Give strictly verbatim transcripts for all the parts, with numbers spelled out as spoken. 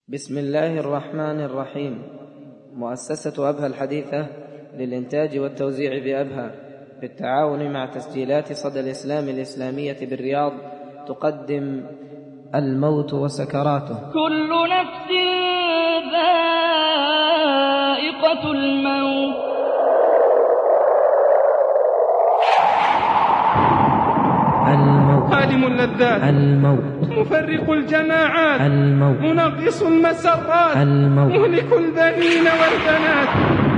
بسم الله الرحمن الرحيم. مؤسسة أبها الحديثة للإنتاج والتوزيع بأبها بالتعاون مع تسجيلات صدى الإسلام الإسلامية بالرياض تقدم الموت وسكراته. كل نفس ذائقة الموت. الموت عالم اللذات، الموت مفرق الجماعات، الموت منغص المسرات، الموت مهلك البنين والبنات.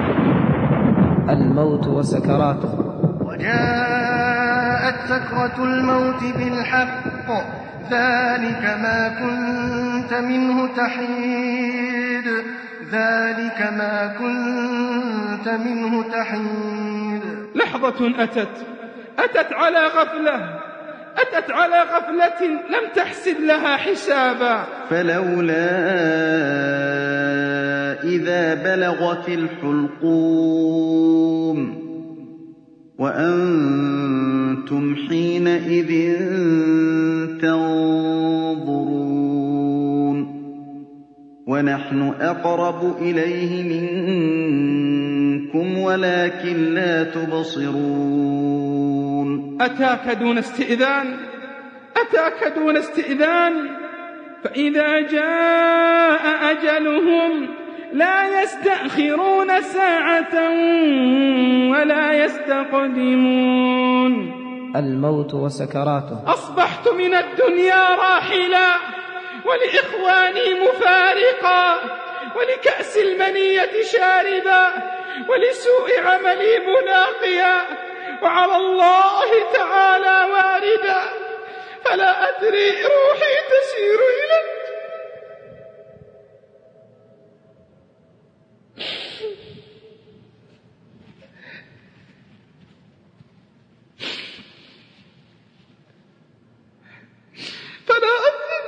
الموت وسكراته. وجاءت سكرة الموت بالحق ذلك ما كنت منه تحيد ذلك ما كنت منه تحيد. لحظة أتت أتت على غفلة أتت على غفلة لم تحسب لها حسابا. فلولا إذا بلغت الحلقوم وأنتم حينئذ تنظرون ونحن أقرب إليه منكم ولكن لا تبصرون. أتاك دون استئذان أتاك دون استئذان فإذا جاء أجلهم لا يستأخرون ساعة ولا يستقدمون. الموت وسكراته. أصبحت من الدنيا راحلا ولإخواني مفارقا ولكأس المنية شاربا ولسوء عملي ملاقيا وعلى الله تعالى واردا فلا أدري روحي تسير إلى فلا أدري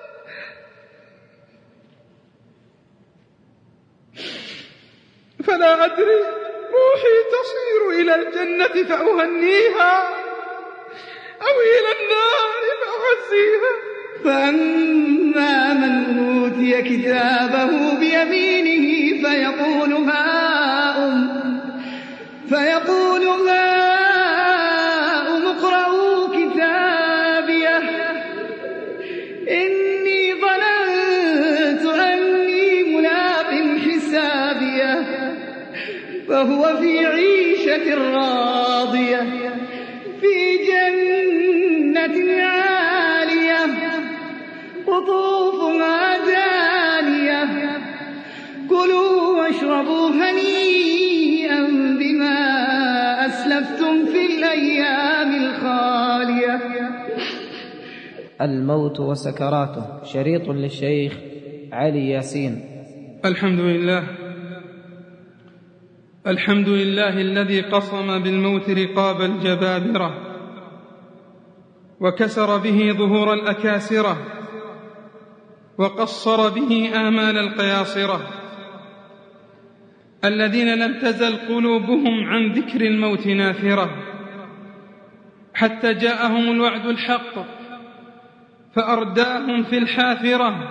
فلا أدري روحي تصير إلى الجنة فأهنيها أو إلى النار فأعزيها. فأما من أوتي كتابه بيمينه فيقول هاؤم فيقول هاؤم اقرءوا كتابيه إني ظننت أني ملاق حسابيه فهو في عيشة راضية في جنة عالية قطوفها دانية كلوا واشربوا هنيئا بما أسلفتم في الأيام الخالية. الموت وسكراته. شريط للشيخ علي ياسين. الحمد لله الحمد لله الذي قصم بالموت رقاب الجبابرة وكسر به ظهور الأكاسرة وقصر به آمال القياصرة الذين لم تزل قلوبهم عن ذكر الموت نافرة حتى جاءهم الوعد الحق فأرداهم في الحافرة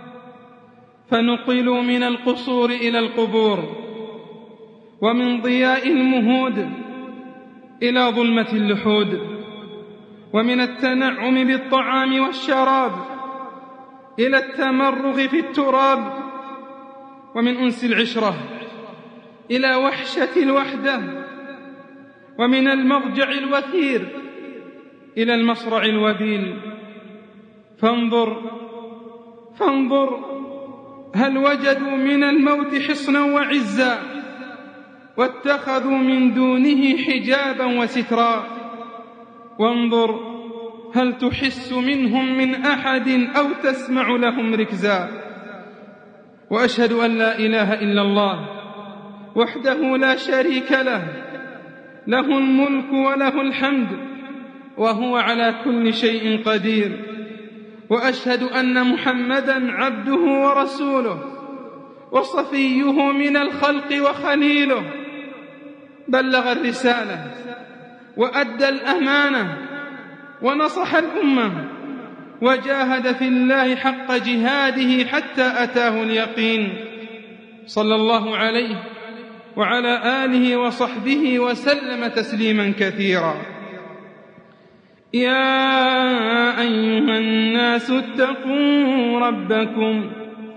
فنقلوا من القصور إلى القبور ومن ضياء المهود إلى ظلمة اللحود ومن التنعم بالطعام والشراب إلى التمرغ في التراب ومن أنس العشرة إلى وحشة الوحدة ومن المضجع الوثير إلى المصرع الوبيل. فانظر فانظر هل وجدوا من الموت حصنا وعزا واتخذوا من دونه حجابا وسترا. وانظر هل تحس منهم من أحد أو تسمع لهم ركزا. وأشهد أن لا إله إلا الله وحده لا شريك له له الملك وله الحمد وهو على كل شيء قدير. وأشهد أن محمدا عبده ورسوله وصفيه من الخلق وخليله بلغ الرسالة وأدى الأمانة ونصح الأمة وجاهد في الله حق جهاده حتى أتاه اليقين، صلى الله عليه وعلى آله وصحبه وسلم تسليما كثيرا. يا أيها الناس اتقوا ربكم،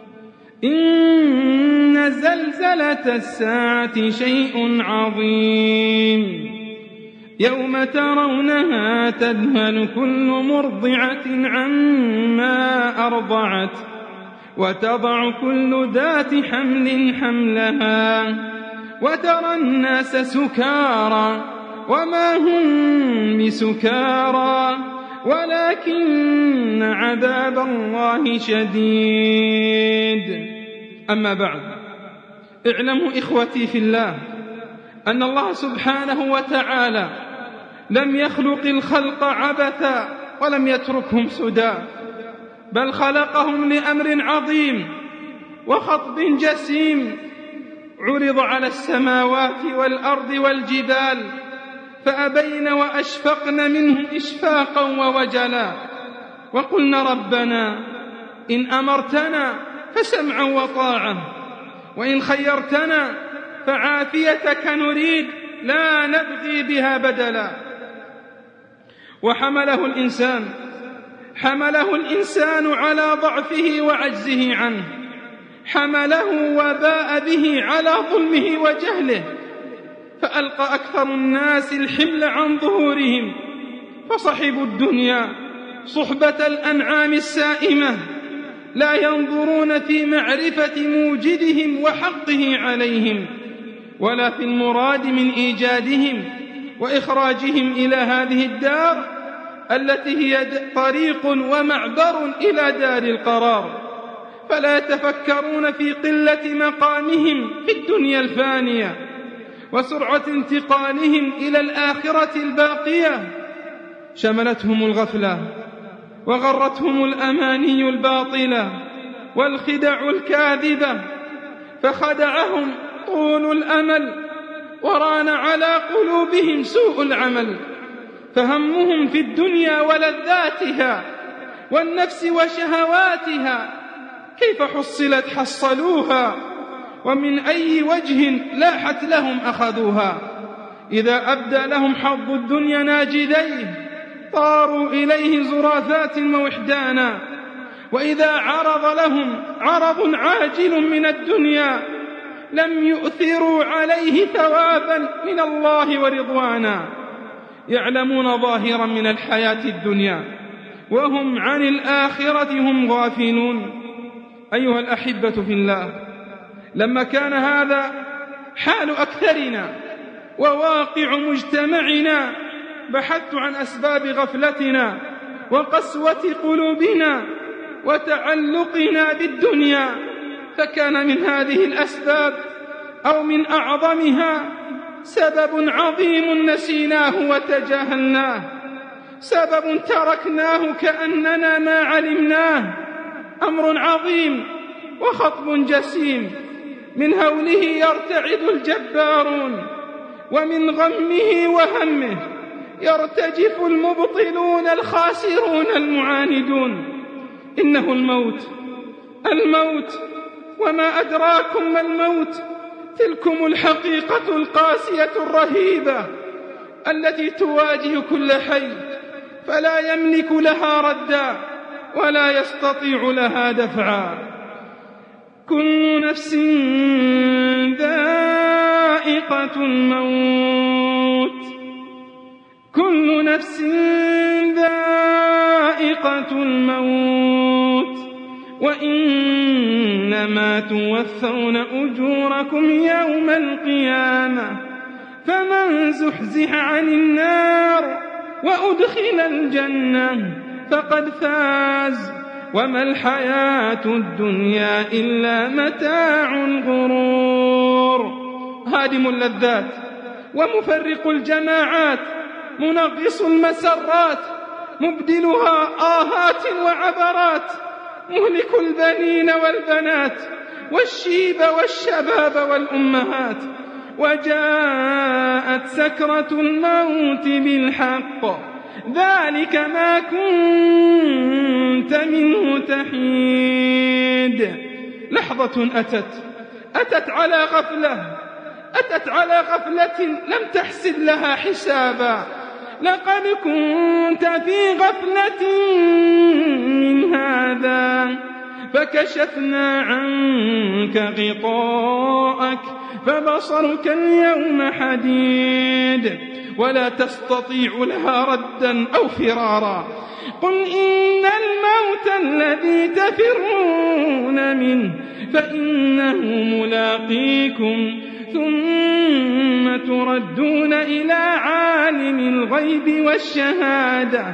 إن زلزلة الساعة شيء عظيم، يوم ترونها تذهل كل مرضعة عما أرضعت وتضع كل ذات حمل حملها وترى الناس سكارى وما هم بسكارى ولكن عذاب الله شديد. أما بعد، اعلموا إخوتي في الله أن الله سبحانه وتعالى لم يخلق الخلق عبثا ولم يتركهم سدى، بل خلقهم لأمر عظيم وخطب جسيم عرض على السماوات والأرض والجبال فأبين وأشفقن منه إشفاقا ووجلا، وقلن ربنا إن أمرتنا فسمعا وطاعة، وإن خيرتنا فعافيتك نريد لا نبغي بها بدلا. وحمله الإنسان حمله الإنسان على ضعفه وعجزه عنه، حمله وباء به على ظلمه وجهله، فألقى أكثر الناس الحمل عن ظهورهم، فصحبوا الدنيا صحبة الأنعام السائمة، لا ينظرون في معرفة موجدهم وحقه عليهم، ولا في المراد من إيجادهم وإخراجهم إلى هذه الدار التي هي طريق ومعبر إلى دار القرار، فلا يتفكرون في قلة مقامهم في الدنيا الفانية وسرعة انتقالهم إلى الآخرة الباقية. شملتهم الغفلة وغرتهم الأماني الباطلة والخدع الكاذبة، فخدعهم طول الأمل وران على قلوبهم سوء العمل، فهمهم في الدنيا ولذاتها والنفس وشهواتها كيف حصلت حصلوها، ومن أي وجه لاحت لهم أخذوها. إذا أبدى لهم حظ الدنيا ناجذيه طاروا إليه زرافات ووحدانا، وإذا عرض لهم عرض عاجل من الدنيا لم يؤثروا عليه ثوابا من الله ورضوانا. يعلمون ظاهرا من الحياة الدنيا وهم عن الآخرة هم غافلون. أيها الأحبة في الله، لما كان هذا حال أكثرنا وواقع مجتمعنا بحثت عن أسباب غفلتنا وقسوة قلوبنا وتعلقنا بالدنيا، فكان من هذه الأسباب أو من أعظمها سبب عظيم نسيناه وتجاهلناه، سبب تركناه كأننا ما علمناه، أمر عظيم وخطب جسيم من هوله يرتعد الجبارون، ومن غمه وهمه يرتجف المبطلون الخاسرون المعاندون. إنه الموت، الموت وما أدراكم ما الموت، تلكم الحقيقة القاسية الرهيبة التي تواجه كل حي فلا يملك لها ردا ولا يستطيع لها دفعا. كل نفس ذائقة الموت، كل نفس ذائقة الموت، وإنما توفون أجوركم يوم القيامة، فمن زحزح عن النار وأدخل الجنة فقد فاز، وما الحياة الدنيا إلا متاع الغرور. هادم اللذات ومفرق الجماعات، منغص المسرات، مبدلها آهات وعبرات، مهلك البنين والبنات والشيب والشباب والأمهات. وجاءت سكرة الموت بالحق، ذلك ما كنتم كنت منه تحيد. لحظة أتت أتت على غفلة أتت على غفلة لم تحسب لها حسابا. لقد كنت في غفلة من هذا فكشفنا عنك غطاءك فبصرك اليوم حديد ولا تستطيع لها ردا أو فرارا. قل إن الموت الذي تفرون منه فإنه ملاقيكم ثم تردون إلى عالم الغيب والشهادة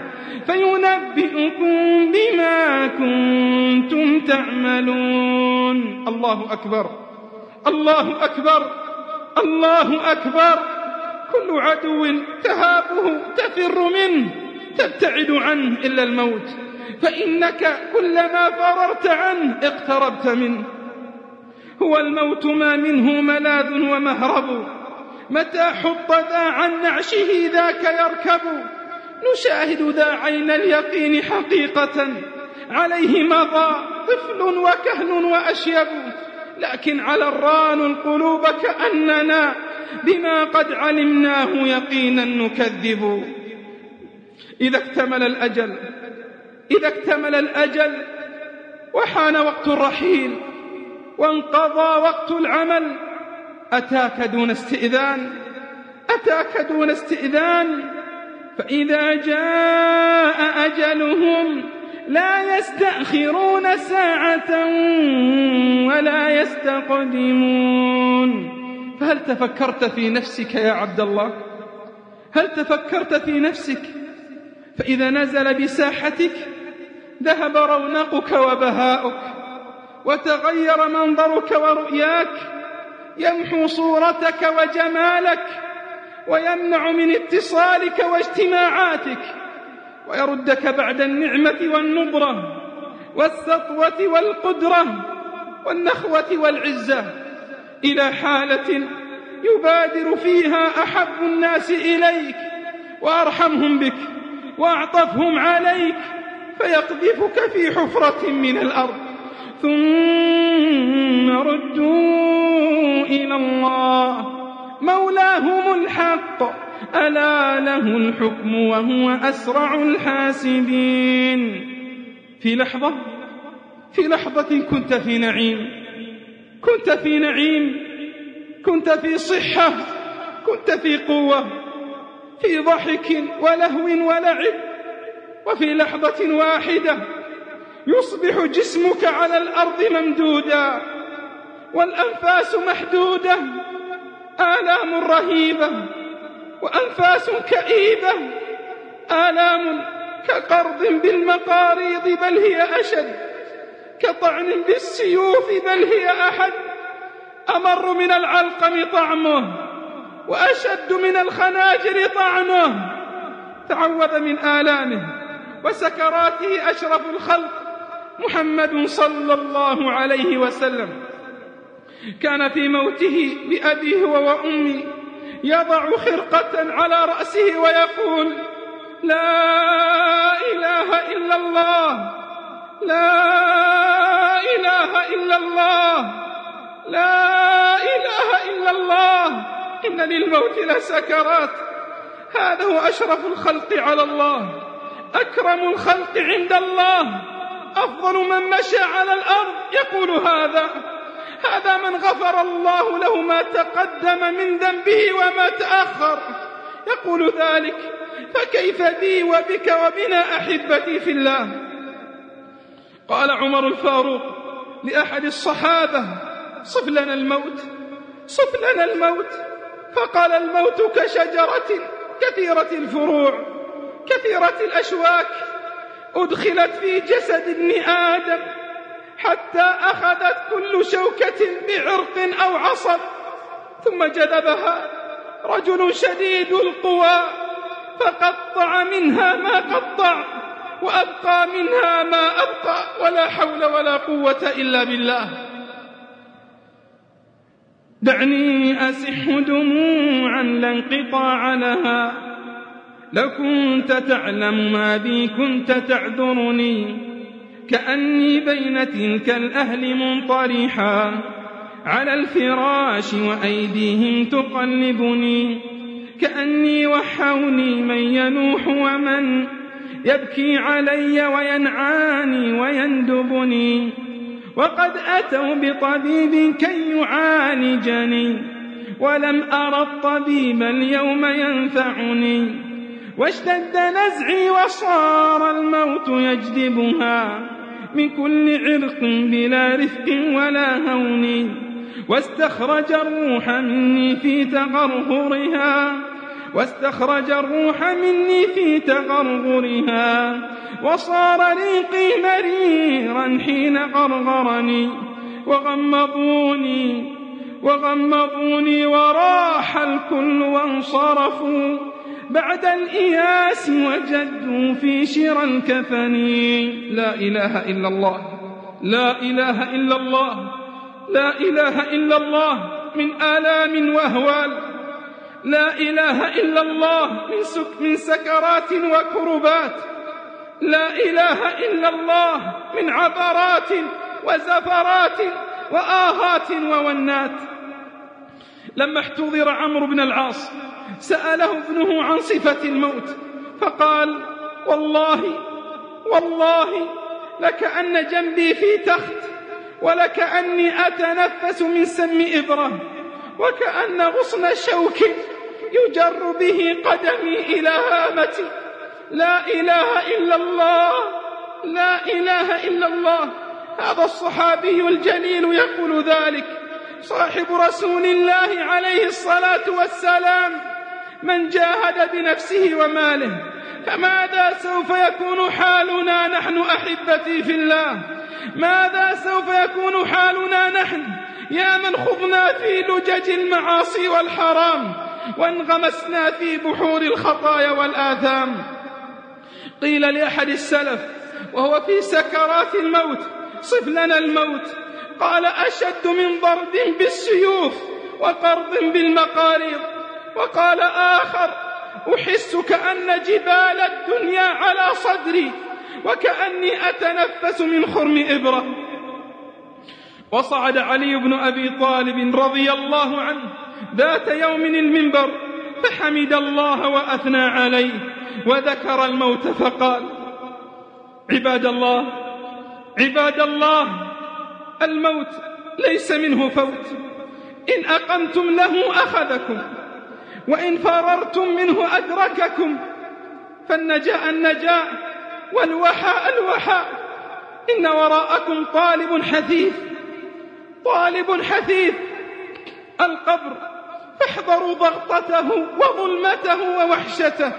فينبئكم بما كنتم تعملون. الله أكبر الله أكبر الله أكبر. كل عدو تهابه تفر منه تبتعد عنه إلا الموت، فإنك كلما فررت عنه اقتربت منه. هو الموت ما منه ملاذ ومهرب، متى حط ذا عن نعشه ذاك يركب. نشاهد ذا عين اليقين حقيقة عليه مضى طفل وكهن وأشيب، لكن على الران القلوب كأننا بما قد علمناه يقينا نكذب. إذا اكتمل الأجل إذا اكتمل الأجل وحان وقت الرحيل وانقضى وقت العمل أتاك دون استئذان أتاك دون استئذان فإذا جاء أجلهم لا يستأخرون ساعة ولا يستقدمون. فهل تفكرت في نفسك يا عبد الله؟ هل تفكرت في نفسك؟ فإذا نزل بساحتك ذهب رونقك وبهاؤك وتغير منظرك ورؤياك، يمحو صورتك وجمالك ويمنع من اتصالك واجتماعاتك ويردك بعد النعمة والنضرة والسطوة والقدرة والنخوة والعزة إلى حالة يبادر فيها أحب الناس إليك وأرحمهم بك وأعطفهم عليك فيقذفك في حفرة من الأرض، ثم ردوا إلى الله مولاهم الحق ألا له الحكم وهو أسرع الحاسبين. في لحظة في لحظة كنت في نعيم كنت في نعيم كنت في صحة، كنت في قوة، في ضحك ولهو ولعب، وفي لحظة واحدة يصبح جسمك على الأرض ممدودا والأنفاس محدودة، آلام رهيبة وأنفاس كئيبة، آلام كقرض بالمقاريض بل هي أشد، كطعن بالسيوف بل هي أحد، أمر من العلقم طعمه وأشد من الخناجر طعنه. تعوذ من آلامه وسكراته أشرف الخلق محمد صلى الله عليه وسلم. كان في موته بأبيه وأمي يضع خرقة على رأسه ويقول: لا إله إلا الله، لا إله إلا الله، لا إله إلا الله، إن للموت لسكرات. هذا هو أشرف الخلق على الله، أكرم الخلق عند الله، أفضل من مشى على الأرض يقول هذا. هذا من غفر الله له ما تقدم من ذنبه وما تأخر يقول ذلك، فكيف بي وبك وبنا أحبتي في الله. قال عمر الفاروق لأحد الصحابة: صف لنا الموت، صف لنا الموت. فقال: الموت كشجرة كثيرة الفروع كثيرة الأشواك أدخلت في جسد ابن آدم حتى أخذت كل شوكة بعرق أو عصب، ثم جذبها رجل شديد القوى فقطع منها ما قطع وأبقى منها ما أبقى، ولا حول ولا قوة إلا بالله. دعني أسح دموعا لا انقطاع لها، لو كنت تعلم ما بي كنت تعذرني. كأني بين تلك الأهل منطرحا على الفراش وأيديهم تقلبني، كأني وحولي من ينوح ومن يبكي علي وينعاني ويندبني، وقد أتوا بطبيب كي يعالجني ولم أرى الطبيب اليوم ينفعني، واشتد نزعي وصار الموت يجذبها من كل عرق بلا رفق ولا هون، واستخرج الروح مني في تغرغرها واستخرج الروح مني في تغرغرها وصار ريقي مريرا حين غرغرني، وغمضوني وغمضوني وراح الكل وانصرفوا بعد الإياس وجدوا في شرى الكفن. لا إله إلا الله، لا إله إلا الله، لا إله إلا الله من آلام وأهوال، لا إله إلا الله من, سك من سكرات وكربات، لا إله إلا الله من عبرات وزفرات وآهات وونات. لما احتضر عمرو بن العاص سأله ابنه عن صفة الموت فقال: والله والله لكأن جنبي في تخت، ولكأني أتنفس من سم إبرة، وكأن غصن شوك يجر به قدمي إلى هامتي. لا إله إلا الله، لا إله إلا الله. هذا الصحابي الجليل يقول ذلك، صاحب رسول الله عليه الصلاة والسلام، من جاهد بنفسه وماله. فماذا سوف يكون حالنا نحن أحبتي في الله؟ ماذا سوف يكون حالنا نحن يا من خضنا في لجج المعاصي والحرام وانغمسنا في بحور الخطايا والآثام؟ قيل لأحد السلف وهو في سكرات الموت: صف لنا الموت. قال: أشد من ضرب بالسيوف وقرض بالمقاريض. وقال آخر: أحس كأن جبال الدنيا على صدري وكأني أتنفس من خرم إبرة. وصعد علي بن أبي طالب رضي الله عنه ذات يوم المنبر فحمد الله وأثنى عليه وذكر الموت فقال: عباد الله عباد الله، الموت ليس منه فوت، إن أقمتم له أخذكم، وإن فررتم منه أدرككم، فالنجاء النجاء والوحاء الوحاء. إن وراءكم طالب حثيث، طالب حثيث القبر، فاحذروا ضغطته وظلمته ووحشته.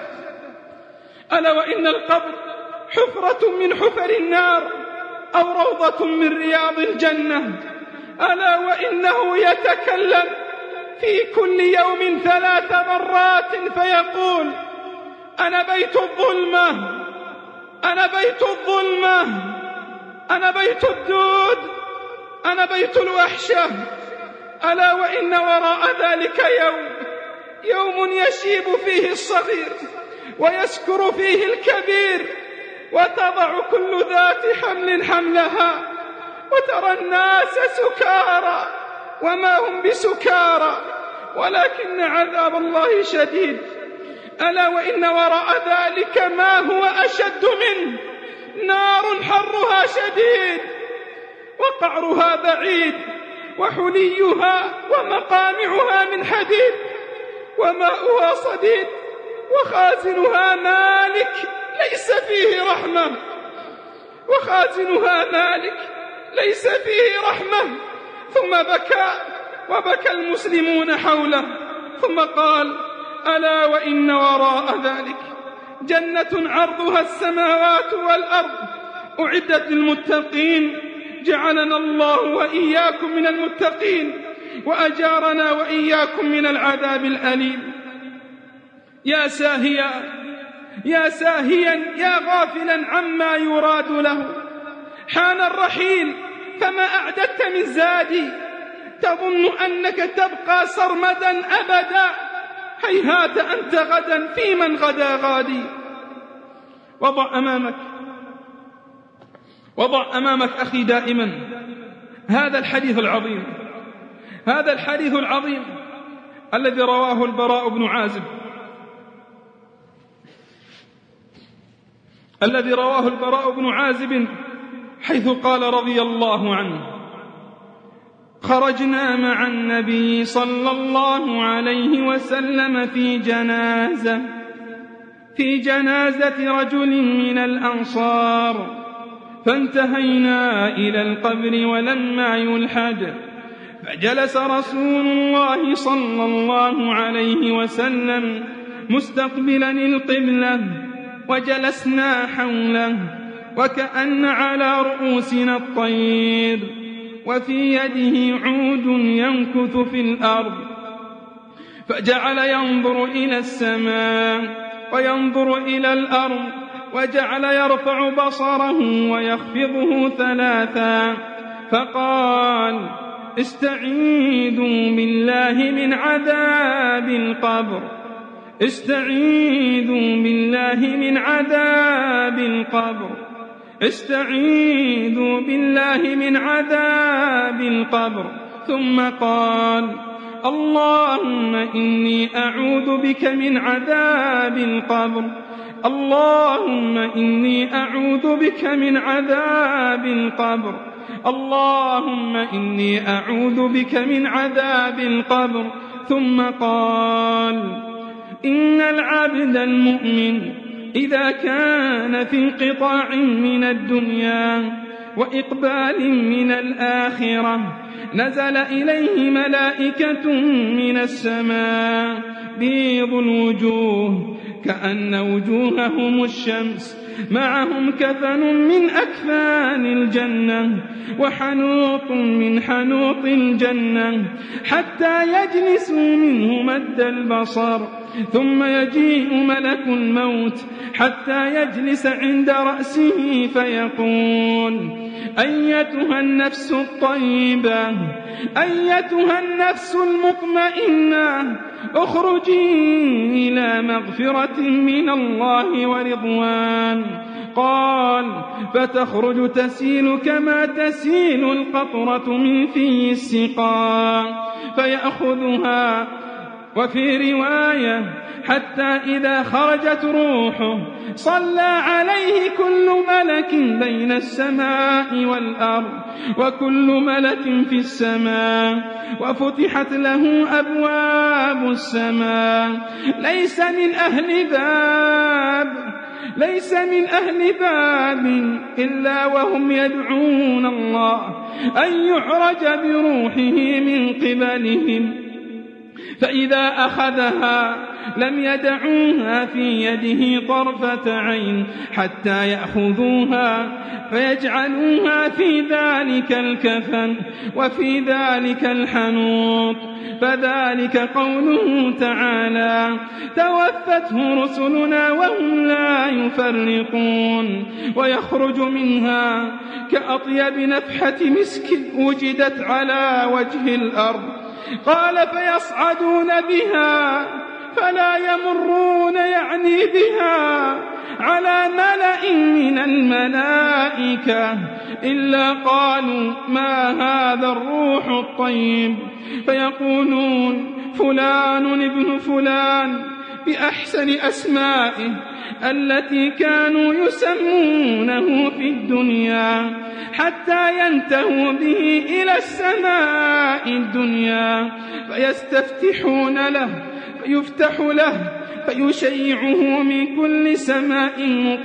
ألا وإن القبر حفرة من حفر النار أو روضة من رياض الجنة. ألا وإنه يتكلم في كل يوم ثلاث مرات فيقول: أنا بيت الظلمة، أنا بيت الظلمة، أنا بيت الدود، أنا بيت الوحشة. ألا وإن وراء ذلك يوم يوم يشيب فيه الصغير ويسكر فيه الكبير، وتضع كل ذات حمل حملها، وترى الناس سكارى وما هم بسكارى ولكن عذاب الله شديد. ألا وإن وراء ذلك ما هو أشد منه، نار حرها شديد وقعرها بعيد، وحليها ومقامعها من حديد، وماؤها صديد، وخازنها مالك ليس فيه رحمة، وخازنها مالك ليس فيه رحمة. ثم بكى وبكى المسلمون حوله، ثم قال: ألا وإن وراء ذلك جنة عرضها السماوات والأرض أعدت للمتقين. جعلنا الله وإياكم من المتقين، وأجارنا وإياكم من العذاب الأليم. يا ساهيا يا ساهيا يا غافلا عما يراد له، حان الرحيل فما أعددت من زادي، تظن أنك تبقى سرمدا أبدا، هيهات أنت غدا في من غدا غادي. وضع أمامك وضع أمامك أخي دائما هذا الحديث العظيم، هذا الحديث العظيم الذي رواه البراء بن عازب الذي رواه البراء بن عازب حيث قال رضي الله عنه: خرجنا مع النبي صلى الله عليه وسلم في جنازة في جنازة رجل من الأنصار، فانتهينا إلى القبر ولما يلحد، فجلس رسول الله صلى الله عليه وسلم مستقبلا القبلة، وجلسنا حوله وكأن على رؤوسنا الطير، وفي يده عود ينكث في الأرض، فجعل ينظر إلى السماء وينظر إلى الأرض، وجعل يرفع بصره ويخفضه ثلاثا، فقال: استعيذوا بالله من عذاب القبر، استعيذوا بالله من عذاب القبر، استعيذوا بالله من عذاب القبر. ثم قال: اللهم إني أعوذ بك من عذاب القبر، اللهم إني أعوذ بك من عذاب القبر، اللهم إني أعوذ بك من عذاب القبر. ثم قال: إن العبد المؤمن إذا كان في انقطاع من الدنيا وإقبال من الآخرة نزل إليه ملائكة من السماء بيض الوجوه كأن وجوههم الشمس، معهم كفن من أكفان الجنة وحنوط من حنوط الجنة، حتى يجلسوا منه مد البصر، ثم يجيء ملك الموت حتى يجلس عند رأسه فيقول: أيتها النفس الطيبة، أيتها النفس المطمئنة، اخرجي إلى مغفرة من الله ورضوان. قال: فتخرج تسيل كما تسيل القطرة من في السقاء فيأخذها. وفي رواية: حتى إذا خرجت روحه صلى عليه كل ملك بين السماء والأرض وكل ملك في السماء، وفتحت له أبواب السماء، ليس من أهل باب ليس من أهل باب إلا وهم يدعون الله أن يعرج بروحه من قبلهم، فإذا أخذها لم يدعوها في يده طرفة عين حتى يأخذوها فيجعلوها في ذلك الكفن وفي ذلك الحنوط. فذلك قوله تعالى: توفته رسلنا وهم لا يفرقون، ويخرج منها كأطيب نفحة مسك وجدت على وجه الأرض. قال: فيصعدون بها فلا يمرون يعني بها على ملأ من الملائكة إلا قالوا: ما هذا الروح الطيب، فيقولون: فلان ابن فلان بأحسن أسمائه التي كانوا يسمونه في الدنيا، حتى ينتهوا به إلى السماء الدنيا فيستفتحون له فيفتح له فيشيعه من كل سماء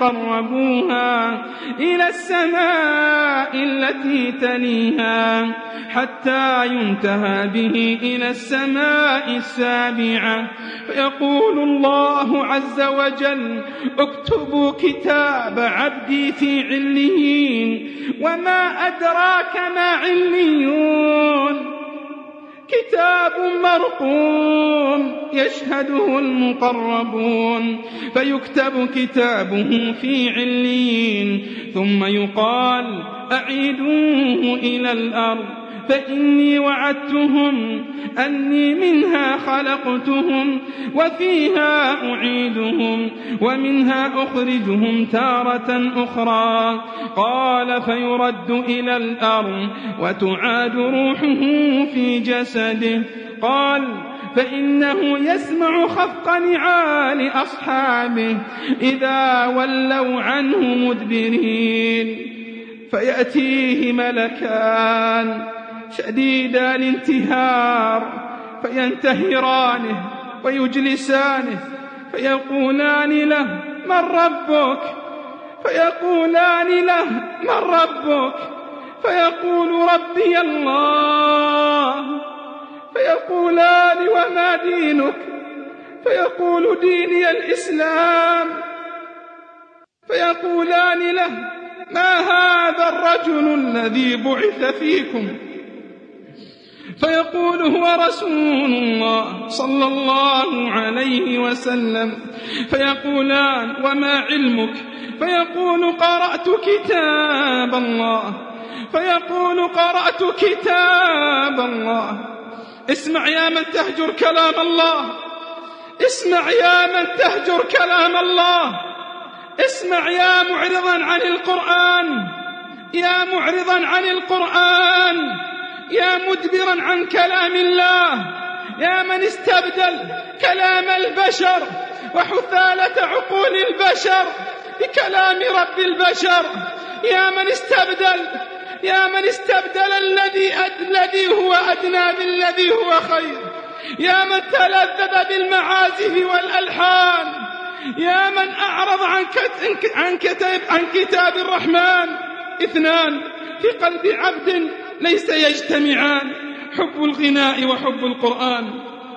مقربوها إلى السماء التي تليها، حتى ينتهى به إلى السماء السابعة. فيقول الله عز وجل: اكتبوا كتاب عبدي في عليين. وما أدراك ما عليون؟ كتاب مرقوم يشهده المقربون، فيكتب كتابه في عليين، ثم يقال: أعيدوه إلى الأرض فإني وعدتهم أني منها خلقتهم وفيها أعيدهم ومنها أخرجهم تارة أخرى. قال فيرد إلى الأرض وتعاد روحه في جسده. قال فإنه يسمع خفق نعال أصحابه إذا ولوا عنه مدبرين، فيأتيه ملكان شديدا الانتهار فينتهرانه ويجلسانه فيقولان له من ربك؟ فيقولان له من ربك؟ فيقول ربي الله. فيقولان وما دينك؟ فيقول ديني الإسلام. فيقولان له ما هذا الرجل الذي بعث فيكم؟ فيقول هو رسول الله صلى الله عليه وسلم. فيقولان وما علمك؟ فيقول قرأت كتاب الله. فيقول قرأت كتاب الله. اسمع يا من تهجر كلام الله، اسمع يا من تهجر كلام الله، اسمع يا معرضا عن القرآن، يا معرضا عن القرآن، يا مدبرا عن كلام الله، يا من استبدل كلام البشر وحثالة عقول البشر بكلام رب البشر، يا من استبدل يا من استبدل الذي الذي هو أدنى بالذي هو خير، يا من تلذذ بالمعازف والألحان، يا من أعرض عن عن كتاب عن كتاب الرحمن. اثنان في قلب عبد ليس يجتمعان، حب الغناء وحب القرآن.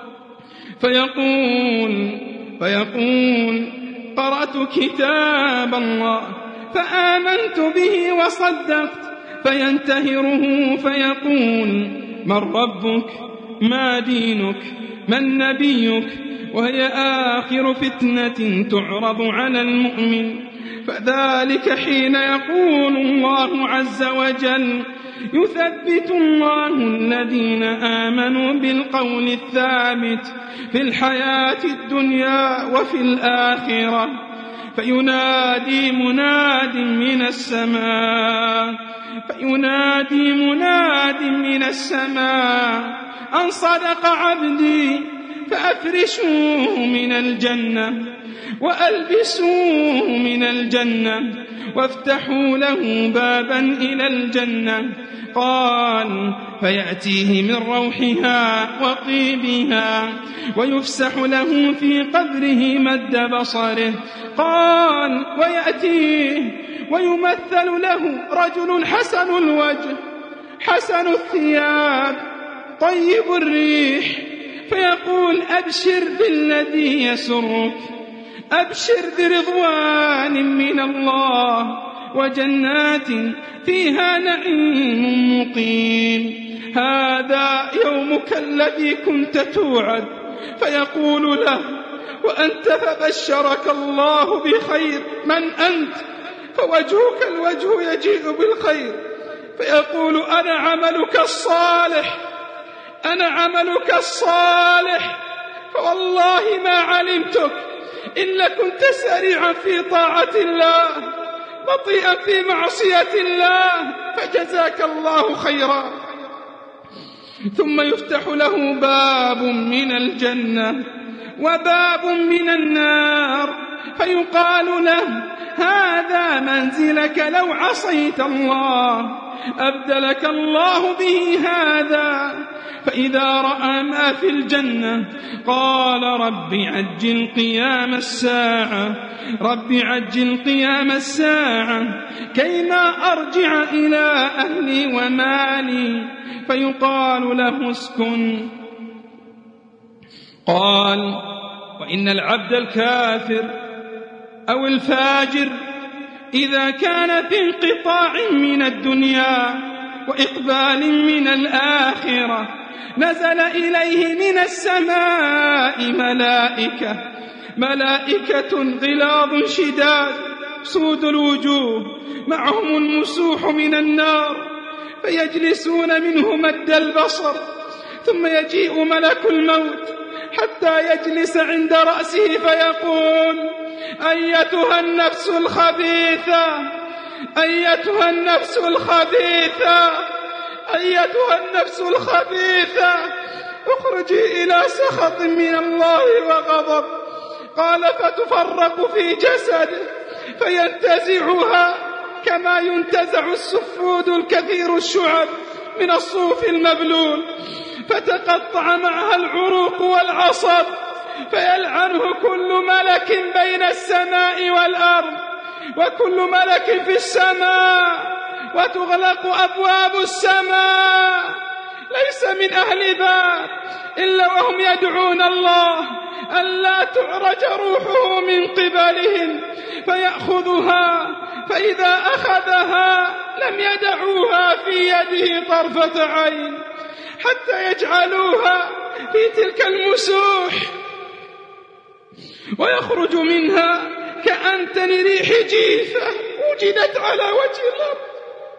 فيقول فيقول قرأت كتاب الله فآمنت به وصدقت. فينتهره فيقول من ربك؟ ما دينك؟ من نبيك؟ وهي آخر فتنة تعرض على المؤمن. فذلك حين يقول الله عز وجل يثبت الله الذين آمنوا بالقول الثابت في الحياة الدنيا وفي الآخرة. فينادي مناد من السماء فينادي مناد من السماء أن صدق عبدي فأفرشوه من الجنة وألبسوه من الجنة وافتحوا له بابا إلى الجنة. قال فيأتيه من روحها وطيبها ويفسح له في قبره مد بصره. قال ويأتيه ويمثل له رجل حسن الوجه حسن الثياب طيب الريح، فيقول أبشر بالذي يسرك، أبشر برضوان من الله وجنات فيها نعيم مقيم. هذا يومك الذي كنت توعد. فيقول له وأنت فبشرك الله بخير، من أنت؟ فوجهك الوجه يجيء بالخير. فيقول أنا عملك الصالح، أنا عملك الصالح، فوالله ما علمتك إلا كنت سريعا في طاعة الله بطيئا في معصية الله، فجزاك الله خيرا. ثم يفتح له باب من الجنة وباب من النار، فيقال له هذا منزلك لو عصيت الله، أبدلك الله به هذا. فإذا رأى ما في الجنة قال رب عجل قيام الساعة، رب عجل قيام الساعة كيما أرجع إلى أهلي ومالي. فيقال له اسكن. قال وإن العبد الكافر أو الفاجر إذا كان في انقطاع من الدنيا وإقبال من الآخرة نزل إليه من السماء ملائكة ملائكة غلاظ شداد سود الوجوه معهم المسوح من النار، فيجلسون منه مد البصر، ثم يجيء ملك الموت حتى يجلس عند رأسه فيقول: أيتها النفس الخبيثة، أيتها النفس الخبيثة، أيتها النفس الخبيثة، اخرجي إلى سخط من الله وغضب. قال: فتفرق في جسده فينتزعها كما ينتزع السفود الكثير الشعب من الصوف المبلول، فتقطع معها العروق والعصب، فيلعنه كل ملك بين السماء والأرض وكل ملك في السماء، وتغلق أبواب السماء. ليس من أهل باب إلا وهم يدعون الله ألا تعرج روحه من قبلهم فيأخذها، فإذا أخذها لم يدعوها في يده طرفة عين حتى يجعلوها في تلك المسوح، ويخرج منها كأنتن ريح جيفة وجدت على وجه الأرض،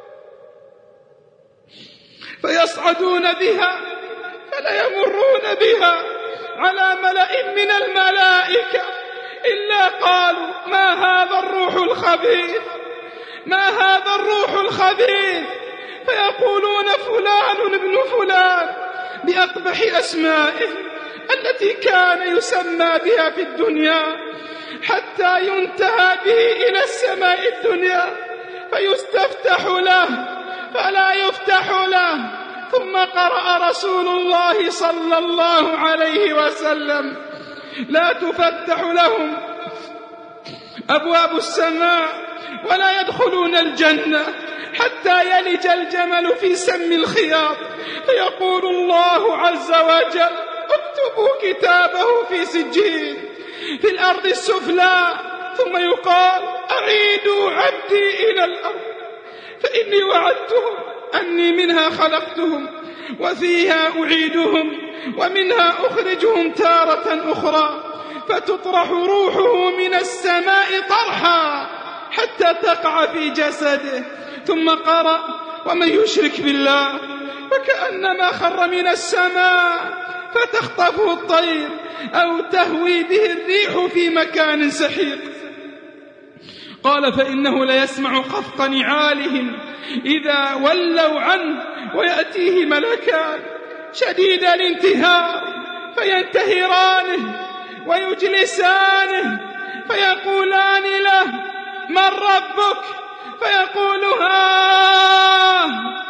فيصعدون بها فلا يمرون بها على ملأ من الملائكة إلا قالوا: ما هذا الروح الخبيث، ما هذا الروح الخبيث، فيقولون: فلان ابن فلان، بأقبح أسمائه التي كان يسمى بها في الدنيا، حتى ينتهى به إلى السماء الدنيا فيستفتح له فلا يفتح له. ثم قرأ رسول الله صلى الله عليه وسلم: لا تفتح لهم أبواب السماء ولا يدخلون الجنة حتى يلج الجمل في سم الخياط، فيقول الله عز وجل: اكتبوا كتابه في سجين في الأرض السفلى، ثم يقال: أعيدوا عبدي إلى الأرض فإني وعدتهم أني منها خلقتهم وفيها أعيدهم ومنها أخرجهم تارة أخرى، فتطرح روحه من السماء طرحا حتى تقع في جسده. ثم قرأ: ومن يشرك بالله فكأنما خر من السماء فتخطفه الطير أو تهوي به الريح في مكان سحيق. قال: فإنه ليسمع خفق نعالهم إذا ولوا عنه، ويأتيه ملكان شديد الانتهار فينتهرانه ويجلسانه فيقولان له: من ربك؟ فيقول: ها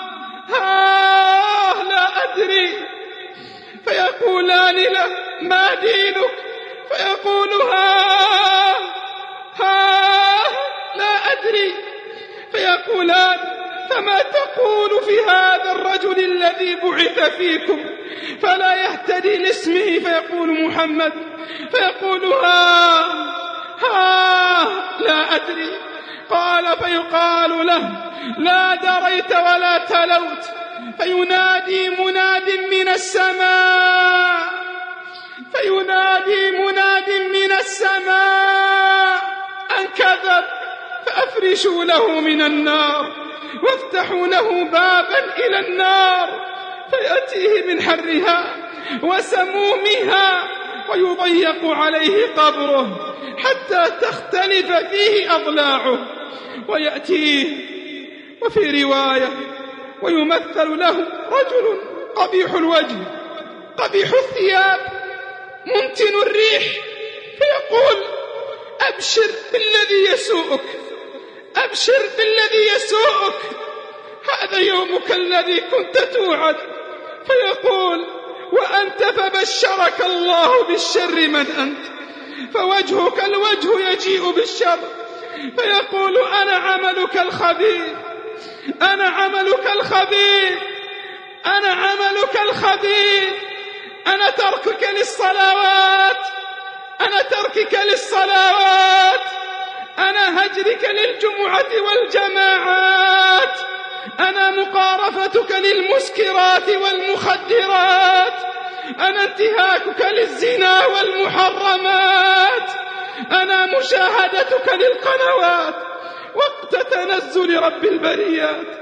ها لا أدري. فيقولان له: ما دينك؟ فيقول: ها ها لا أدري. فيقولان: فما تقول في هذا الرجل الذي بعث فيكم فلا يهتدي لاسمه؟ فيقول: محمد. فيقول: ها ها لا أدري. قال: فيقال له: لا دريت ولا تلوت. فينادي مناد من السماء فينادي مناد من السماء أن كذب، فأفرشوا له من النار وافتحوا له بابا إلى النار، فيأتيه من حرها وسمومها ويضيق عليه قبره حتى تختلف فيه أضلاعه، ويأتيه وفي رواية ويمثل له رجل قبيح الوجه قبيح الثياب منتن الريح، فيقول: أبشر بالذي يسوءك، أبشر بالذي يسوءك، هذا يومك الذي كنت توعد. فيقول: وأنت فبشرك الله بالشر من أنت، فوجهك الوجه يجيء بالشر. فيقول: أنا عملك الخبيث، أنا عملك الخبيث، أنا عملك الخبيث، أنا تركك للصلوات، أنا تركك للصلوات، أنا هجرك للجمعة والجماعات، أنا مقارفتك للمسكرات والمخدرات، أنا انتهاكك للزنا والمحرمات، أنا مشاهدتك للقنوات وقت تنزل رب البريات.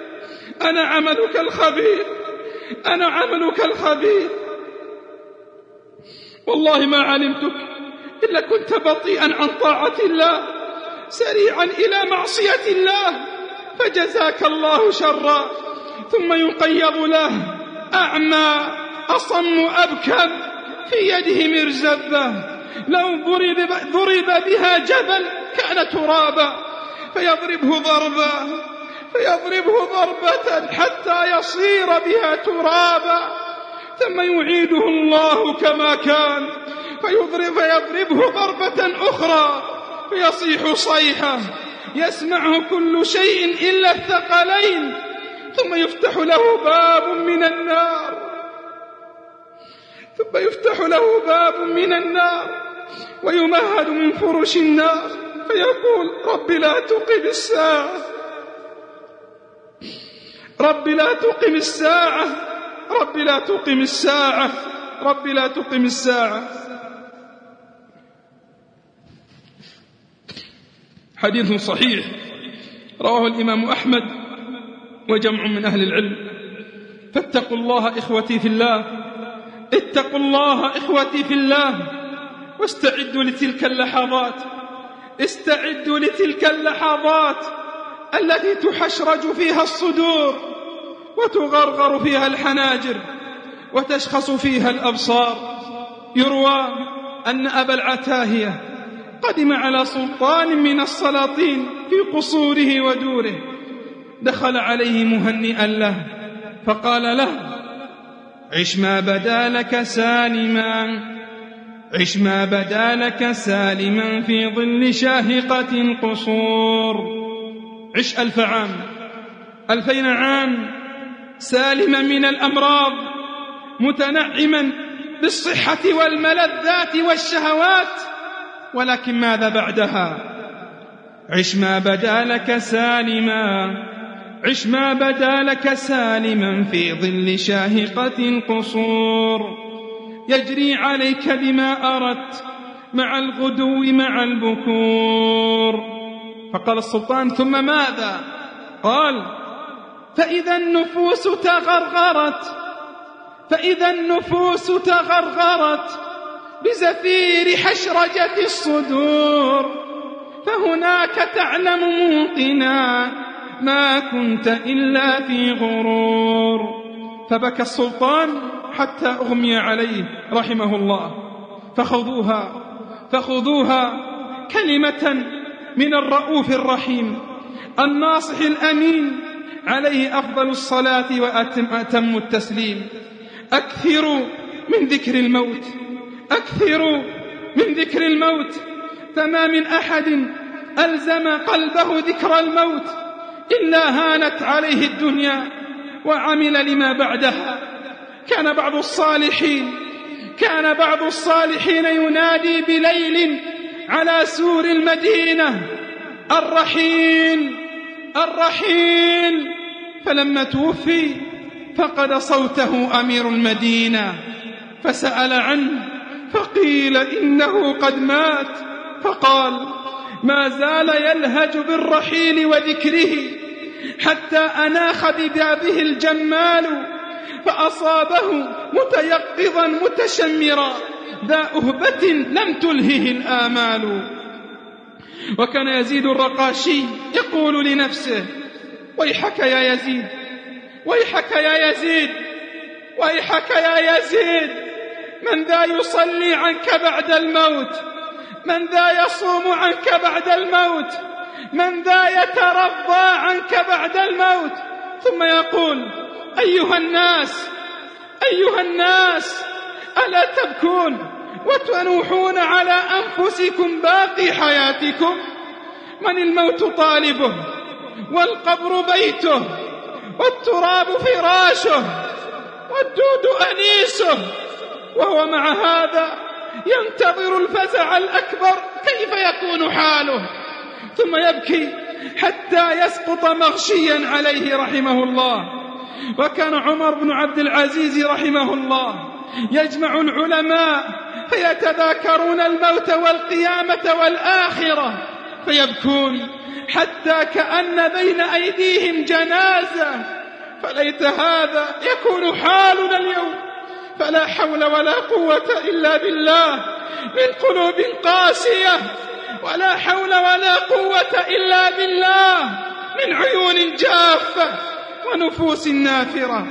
أنا عملك الخبيث، أنا عملك الخبيث، والله ما علمتك إلا كنت بطيئا عن طاعة الله سريعا إلى معصية الله، فجزاك الله شرا. ثم يقيض له أعمى أصم أبكم في يده مرزبة، لو ضرب, ضرب بها جبل كان ترابا، فيضربه ضربا فيضربه ضربة حتى يصير بها ترابا، ثم يعيده الله كما كان فيضرب فيضربه ضربة أخرى فيصيح صيحة يسمعه كل شيء إلا الثقلين، ثم يفتح له باب من النار ثم يفتح له باب من النار ويمهد من فرش النار، فيقول رب لا تقم الساعة، رب لا تقم الساعة، رب لا تقم الساعة، رب لا تقم الساعة. حديث صحيح رواه الإمام أحمد وجمع من أهل العلم. فاتقوا الله إخوتي في الله، اتقوا الله إخوتي في الله، واستعدوا لتلك اللحظات، استعدوا لتلك اللحظات التي تحشرج فيها الصدور وتغرغر فيها الحناجر وتشخص فيها الأبصار. يروى أن أبا العتاهية قدم على سلطان من السلاطين في قصوره ودوره، دخل عليه مهنئا له فقال له عش ما بدا لك سالما، عش ما بدا لك سالما في ظل شاهقة القصور، عش ألف عام ألفين عام سالما من الأمراض، متنعما بالصحة والملذات والشهوات، ولكن ماذا بعدها؟ عش ما بدا لك سالما، عش ما بدا لك سالما في ظل شاهقة القصور، يجري عليك بما أردت مع الغدو مع البكور. فقال السلطان ثم ماذا؟ قال فإذا النفوس تغرغرت، فإذا النفوس تغرغرت بزفير حشرجة الصدور، فهناك تعلم موقنا ما كنت إلا في غرور. فبكى السلطان حتى أغمي عليه رحمه الله. فخذوها فخذوها كلمة من الرؤوف الرحيم الناصح الأمين عليه أفضل الصلاة وأتم التسليم. أكثروا من ذكر الموت، أكثروا من ذكر الموت، فما من أحد ألزم قلبه ذكر الموت إلا هانت عليه الدنيا وعمل لما بعدها. كان بعض الصالحين كان بعض الصالحين ينادي بليل على سور المدينة الرحيل الرحيل، فلما توفي فقد صوته أمير المدينة، فسأل عنه فقيل إنه قد مات، فقال ما زال يلهج بالرحيل وذكره حتى أناخ ببابه الجمال، فأصابه متيقظا متشمرا ذا أهبة لم تلهه الآمال. وكان يزيد الرقاشي يقول لنفسه ويحك يا يزيد، ويحك يا يزيد، ويحك يا يزيد، من ذا يصلي عنك بعد الموت، من ذا يصوم عنك بعد الموت، من ذا يترضى عنك بعد الموت. ثم يقول أيها الناس أيها الناس ألا تبكون وتنوحون على أنفسكم باقي حياتكم؟ من الموت طالبه، والقبر بيته، والتراب فراشه، والدود أنيسه، وهو مع هذا ينتظر الفزع الأكبر، كيف يكون حاله؟ ثم يبكي حتى يسقط مغشيا عليه رحمه الله. وكان عمر بن عبد العزيز رحمه الله يجمع العلماء فيتذاكرون الموت والقيامة والآخرة فيبكون حتى كأن بين أيديهم جنازة فليت هذا يكون حالنا اليوم، فلا حول ولا قوة إلا بالله، من قلوب قاسية، ولا حول ولا قوة إلا بالله، من عيون جافة ونفوس نافرة.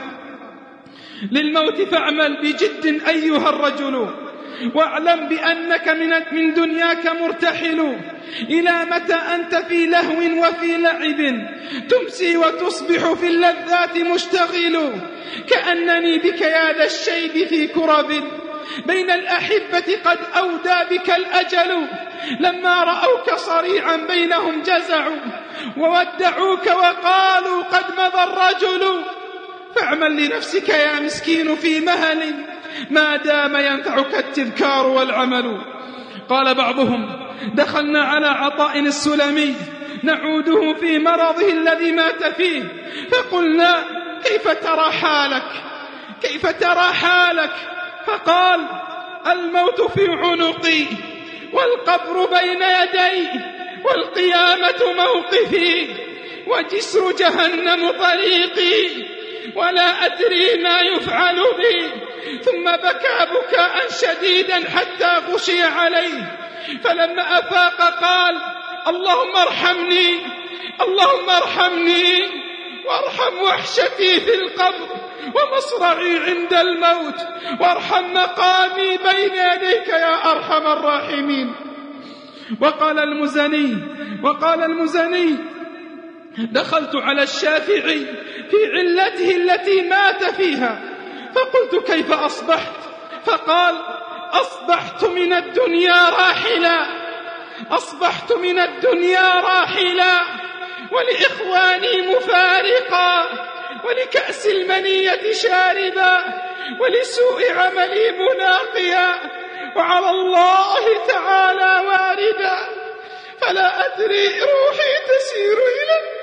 للموت فاعمل بجد أيها الرجل، واعلم بأنك من دنياك مرتحل. إلى متى أنت في لهو وفي لعب، تمسي وتصبح في اللذات مشتغل. كأنني بك يا ذا الشيب في كرب، بين الأحبة قد أودى بك الأجل. لما رأوك صريعا بينهم جزعوا، وودعوك وقالوا قد مضى الرجل. فاعمل لنفسك يا مسكين في مهل، ما دام ينفعك التذكار والعمل. قال بعضهم: دخلنا على عطاء السلمي نعوده في مرضه الذي مات فيه، فقلنا: كيف ترى حالك؟ كيف ترى حالك؟ فقال: الموت في عنقي، والقبر بين يدي، والقيامة موقفي، وجسر جهنم طريقي، ولا أدري ما يفعل بي. ثم بكى بكاء شديدا حتى غشي عليه، فلما أفاق قال: اللهم ارحمني، اللهم ارحمني، وارحم وحشتي في القبر، ومصرعي عند الموت، وارحم مقامي بين يديك يا أرحم الراحمين. وقال المزني وقال المزني دخلت على الشافعي في علته التي مات فيها، فقلت: كيف أصبحت؟ فقال: أصبحت من الدنيا راحلا، أصبحت من الدنيا راحلا، ولإخواني مفارقا، ولكأس المنية شاربا، ولسوء عملي مناقيا، وعلى الله تعالى واردا، فلا أدري روحي تسير إلى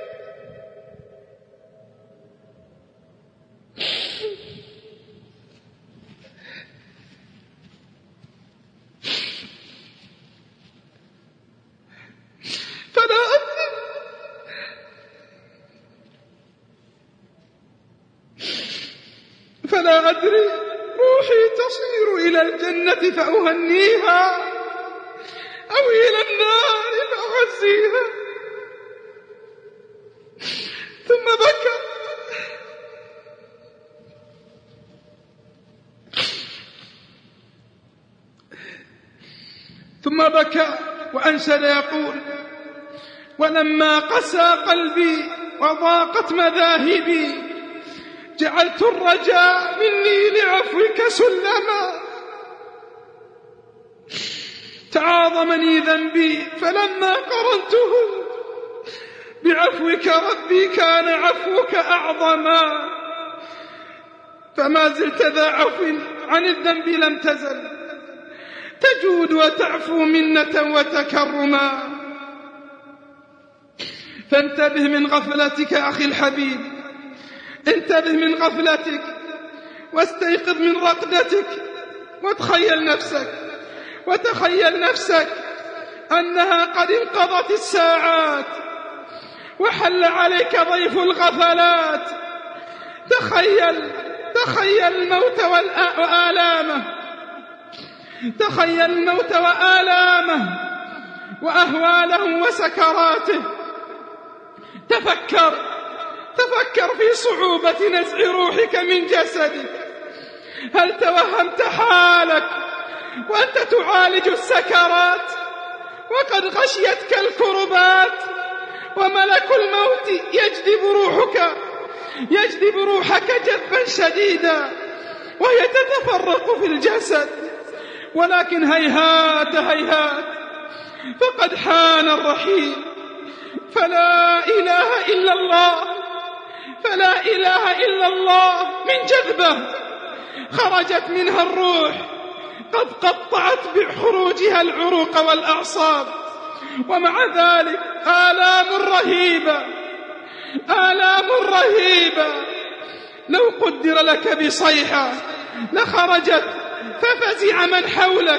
فلا أدري فلا أدري روحي تصير إلى الجنة فأهنيها، أو إلى النار فأعزيها. ثم بكى ثم بكى وأنشد يقول: ولما قسى قلبي وضاقت مذاهبي، جعلت الرجاء مني لعفوك سلما. تعاظمني ذنبي فلما قرنته بعفوك ربي كان عفوك أعظما. فما زلت ذا عفو عن الذنب لم تزل، تجود وتعفو منة وتكرما. فانتبه من غفلتك أخي الحبيب، انتبه من غفلتك، واستيقظ من رقدتك، وتخيل نفسك وتخيل نفسك أنها قد انقضت الساعات، وحل عليك ضيف الغفلات. تخيل تخيل الموت وآلامه، تخيل الموت وآلامه وأهواله وسكراته. تفكر تفكر في صعوبة نزع روحك من جسدك. هل توهمت حالك وأنت تعالج السكرات وقد غشيتك الكربات، وملك الموت يجذب روحك يجذب روحك جذبا شديدا، وهي تتفرق في الجسد، ولكن هيهات هيهات فقد حان الرحيل. فلا إله إلا الله فلا إله إلا الله من جذبة خرجت منها الروح، قد قطعت بخروجها العروق والأعصاب، ومع ذلك آلام رهيبة آلام رهيبة. لو قدر لك بصيحة لخرجت ففزع من حولك،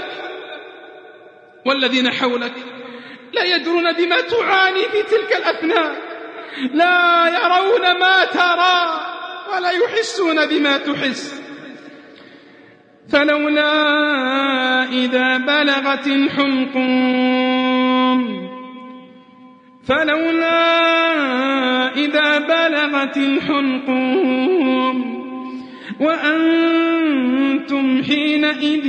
والذين حولك لا يدرون بما تعاني في تلك الأثناء. لا يرون ما ترى ولا يحسون بما تحس. فلولا إذا بلغت الحلقوم فلولا إذا بلغت الحلقوم وأنتم حينئذ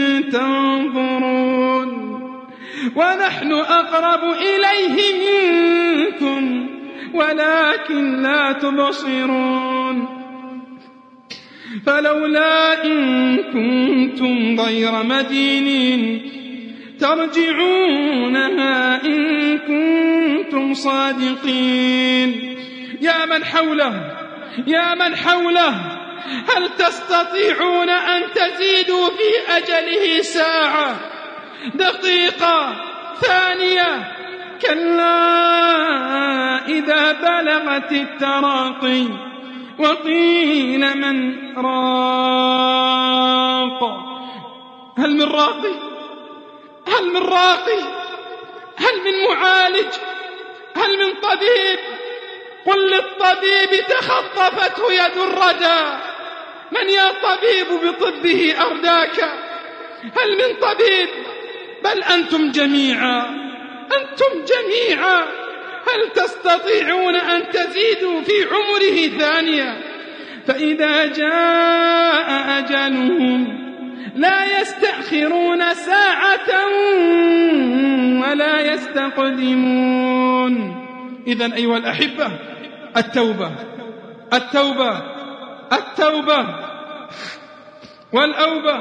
تنظرون ونحن أقرب إليه منكم ولكن لا تبصرون. فلولا إن كنتم غير مدينين ترجعونها إن كنتم صادقين. يا من حوله يا من حوله هل تستطيعون أن تزيدوا في أجله ساعة دقيقة ثانية؟ كلا إذا بلغت التراقي وقيل من راق. هل من راقي هل من راقي هل من معالج هل من طبيب؟ قل للطبيب تخطفته يد الردى من يا طبيب بطبه أرداك؟ هل من طبيب؟ بل أنتم جميعا أنتم جميعا هل تستطيعون أن تزيدوا في عمره ثانية؟ فإذا جاء أجلهم لا يستأخرون ساعة ولا يستقدمون. إذن أيها الأحبة التوبة التوبة التوبة والأوبة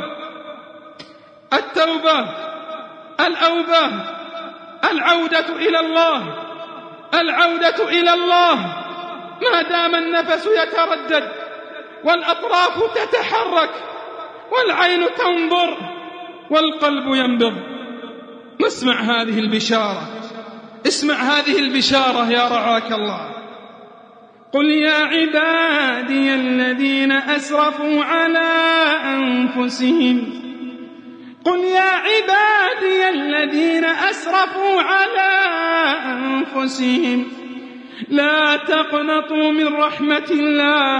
التوبة الأوبة العودة إلى الله العودة إلى الله ما دام النفس يتردد والأطراف تتحرك والعين تنظر والقلب ينبض. نسمع هذه البشارة اسمع هذه البشارة يا رعاك الله. قل يا عبادي الذين أسرفوا على أنفسهم قل يا عبادي الذين أسرفوا على أنفسهم لا تقنطوا من رحمة الله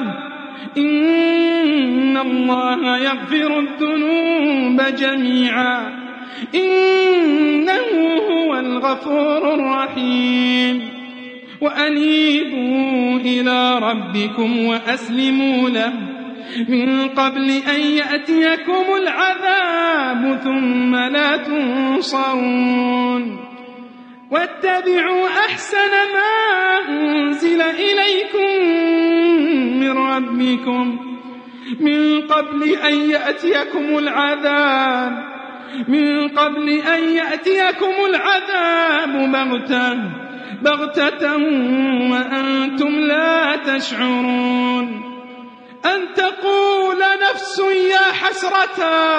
إن الله يغفر الذنوب جميعا إنه هو الغفور الرحيم. وأنيبوا إلى ربكم وأسلموا له من قبل أن يأتيكم العذاب ثم لا تنصرون. واتبعوا أحسن ما أنزل إليكم من ربكم من قبل أن يأتيكم العذاب من قبل أن يأتيكم العذاب بغتة بغتة وأنتم لا تشعرون. أن تقول نفس يا حسرة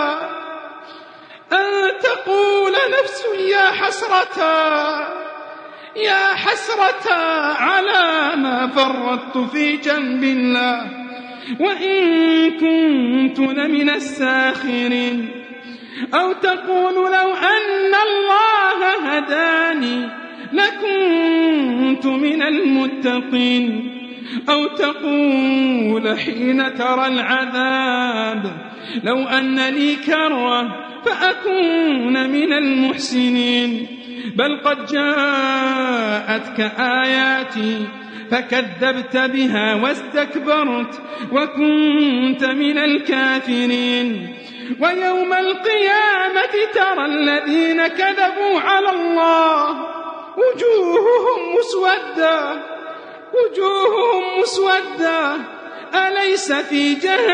أن تقول نفس يا حسرة يا حسرة على ما فرطت في جنب الله وإن كنت لمن الساخرين. أو تقول لو أن الله هداني لكنت من المتقين. أو تقول حين ترى العذاب لو أن لي كرة فأكون من المحسنين. بل قد جاءتك آياتي فكذبت بها واستكبرت وكنت من الكافرين. ويوم القيامة ترى الذين كذبوا على الله وجوههم مسودة وجوههم مسودة أليس في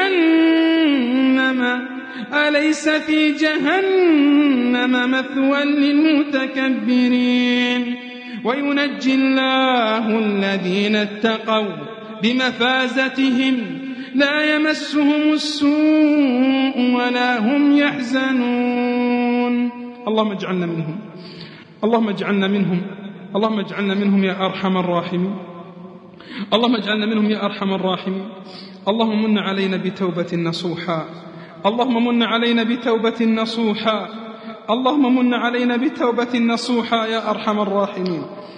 جهنم أليس في جهنم مثوى للمتكبرين. وينجي الله الذين اتقوا بمفازتهم لا يمسهم السوء ولا هم يحزنون. اللهم اجعلنا منهم اللهم اجعلنا منهم اللهم اجعلنا منهم يا أرحم الراحمين اللهم اجعلنا منهم يا أرحم الراحمين. اللهم من علينا بتوبة نصوحا اللهم من علينا بتوبة نصوحا اللهم من علينا بتوبة نصوحا يا أرحم الراحمين.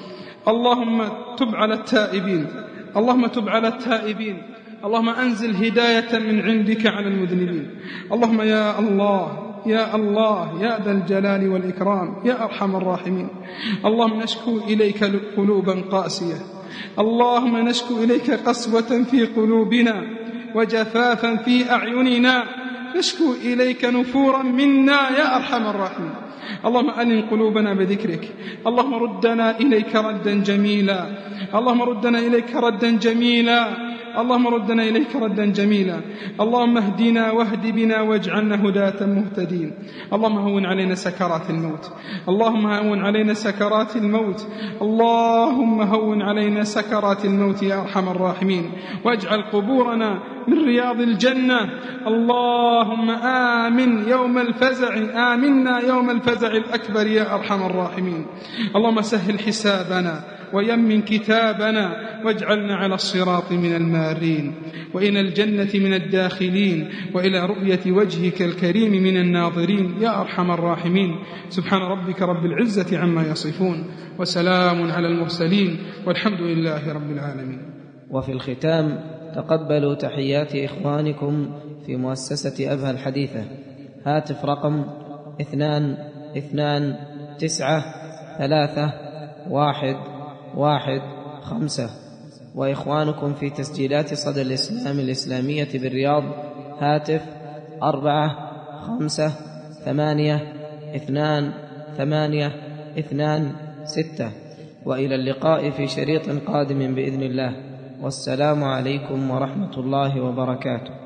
اللهم تب على التائبين، اللهم تب على التائبين، اللهم أنزل هداية من عندك على المذنبين. اللهم يا الله يا الله يا ذا الجلال والإكرام يا أرحم الراحمين، اللهم نشكو إليك قلوبا قاسية، اللهم نشكو إليك قسوة في قلوبنا وجفافا في أعيننا، نشكو إليك نفورا منا يا أرحم الراحمين. اللهم ألن قلوبنا بذكرك، اللهم ردنا إليك ردا جميلا، اللهم ردنا إليك ردا جميلا، اللهم ردنا إليك ردا جميلا. اللهم اهدنا واهد بنا واجعلنا هداة مهتدين. اللهم هون علينا سكرات الموت، اللهم هون علينا سكرات الموت، اللهم هون علينا سكرات الموت يا أرحم الراحمين، واجعل قبورنا من رياض الجنة. اللهم آمن يوم الفزع، آمنا يوم الفزع الأكبر يا أرحم الراحمين. اللهم سهل حسابنا ويمن كتابنا واجعلنا على الصراط من المارين، وإلى الجنة من الداخلين، وإلى رؤية وجهك الكريم من الناظرين يا أرحم الراحمين. سبحان ربك رب العزة عما يصفون، وسلام على المرسلين، والحمد لله رب العالمين. وفي الختام تقبلوا تحيات إخوانكم في مؤسسة أبها الحديثة. هاتف رقم اثنان اثنان تسعة ثلاثة واحد واحد خمسة. وإخوانكم في تسجيلات صدى الإسلام الإسلامية بالرياض. هاتف أربعة خمسة ثمانية اثنان ثمانية اثنان ستة. وإلى اللقاء في شريط قادم بإذن الله، والسلام عليكم ورحمة الله وبركاته.